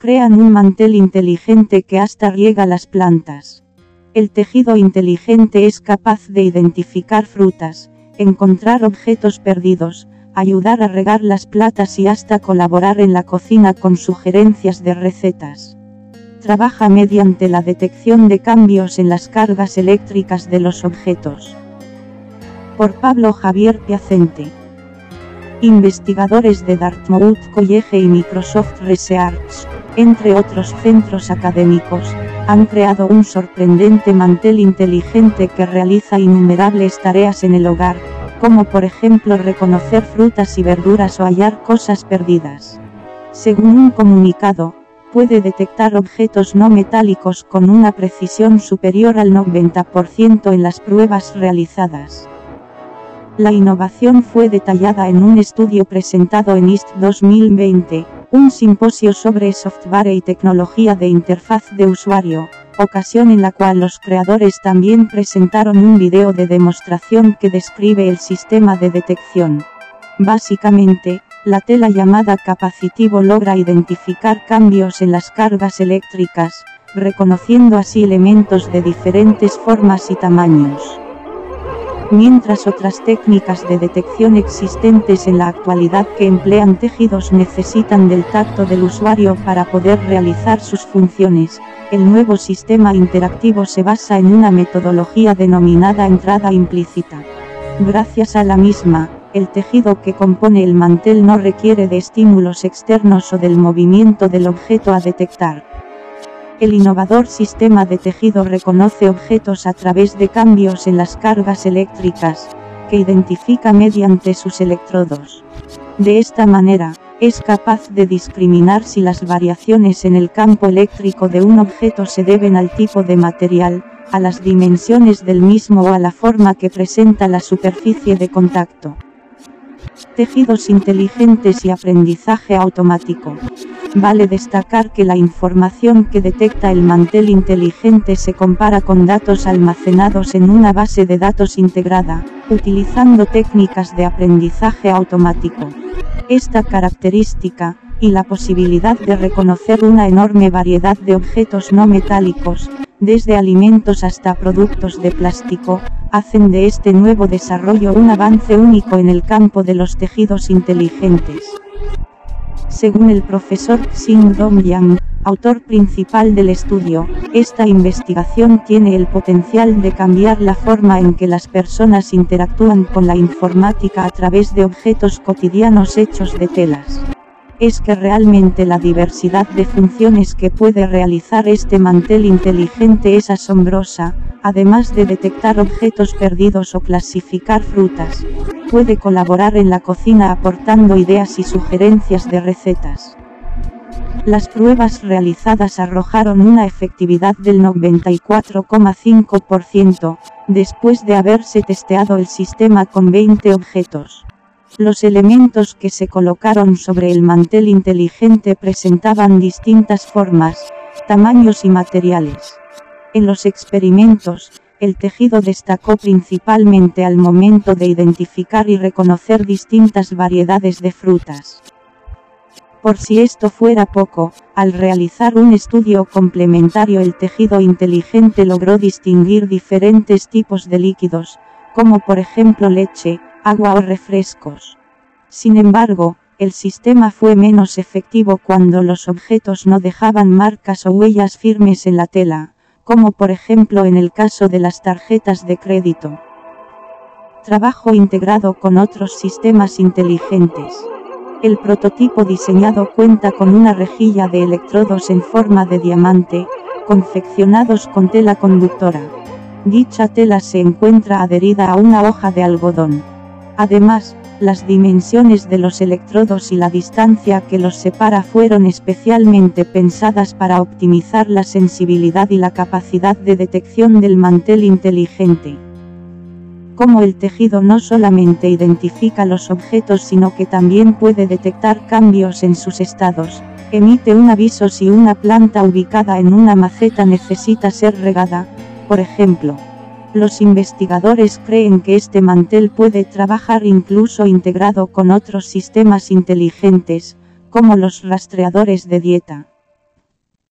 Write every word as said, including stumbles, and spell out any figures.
crean un mantel inteligente que hasta riega las plantas. El tejido inteligente es capaz de identificar frutas, encontrar objetos perdidos, ayudar a regar las plantas y hasta colaborar en la cocina con sugerencias de recetas. Trabaja mediante la detección de cambios en las cargas eléctricas de los objetos. Por Pablo Javier Piacente. Investigadores de Dartmouth College y Microsoft Research, entre otros centros académicos, han creado un sorprendente mantel inteligente que realiza innumerables tareas en el hogar, como por ejemplo reconocer frutas y verduras o hallar cosas perdidas. Según un comunicado, puede detectar objetos no metálicos con una precisión superior al noventa por ciento en las pruebas realizadas. La innovación fue detallada en un estudio presentado en I S T dos mil veinte, un simposio sobre software y tecnología de interfaz de usuario, ocasión en la cual los creadores también presentaron un video de demostración que describe el sistema de detección. Básicamente, la tela llamada capacitivo logra identificar cambios en las cargas eléctricas, reconociendo así elementos de diferentes formas y tamaños. Mientras otras técnicas de detección existentes en la actualidad que emplean tejidos necesitan del tacto del usuario para poder realizar sus funciones, el nuevo sistema interactivo se basa en una metodología denominada entrada implícita. Gracias a la misma, el tejido que compone el mantel no requiere de estímulos externos o del movimiento del objeto a detectar. El innovador sistema de tejido reconoce objetos a través de cambios en las cargas eléctricas, que identifica mediante sus electrodos. De esta manera, es capaz de discriminar si las variaciones en el campo eléctrico de un objeto se deben al tipo de material, a las dimensiones del mismo o a la forma que presenta la superficie de contacto. Tejidos inteligentes y aprendizaje automático. Vale destacar que la información que detecta el mantel inteligente se compara con datos almacenados en una base de datos integrada, utilizando técnicas de aprendizaje automático. Esta característica, y la posibilidad de reconocer una enorme variedad de objetos no metálicos, desde alimentos hasta productos de plástico, hacen de este nuevo desarrollo un avance único en el campo de los tejidos inteligentes. Según el profesor Xing-Dong Yang, autor principal del estudio, esta investigación tiene el potencial de cambiar la forma en que las personas interactúan con la informática a través de objetos cotidianos hechos de telas. Es que realmente la diversidad de funciones que puede realizar este mantel inteligente es asombrosa. Además de detectar objetos perdidos o clasificar frutas, puede colaborar en la cocina aportando ideas y sugerencias de recetas. Las pruebas realizadas arrojaron una efectividad del noventa y cuatro coma cinco por ciento, después de haberse testeado el sistema con veinte objetos. Los elementos que se colocaron sobre el mantel inteligente presentaban distintas formas, tamaños y materiales. En los experimentos, el tejido destacó principalmente al momento de identificar y reconocer distintas variedades de frutas. Por si esto fuera poco, al realizar un estudio complementario el tejido inteligente logró distinguir diferentes tipos de líquidos, como por ejemplo leche, agua o refrescos. Sin embargo, el sistema fue menos efectivo cuando los objetos no dejaban marcas o huellas firmes en la tela, como por ejemplo en el caso de las tarjetas de crédito. Trabajo integrado con otros sistemas inteligentes. El prototipo diseñado cuenta con una rejilla de electrodos en forma de diamante, confeccionados con tela conductora. Dicha tela se encuentra adherida a una hoja de algodón. Además, las dimensiones de los electrodos y la distancia que los separa fueron especialmente pensadas para optimizar la sensibilidad y la capacidad de detección del mantel inteligente. Como el tejido no solamente identifica los objetos sino que también puede detectar cambios en sus estados, emite un aviso si una planta ubicada en una maceta necesita ser regada, por ejemplo. Los investigadores creen que este mantel puede trabajar incluso integrado con otros sistemas inteligentes, como los rastreadores de dieta.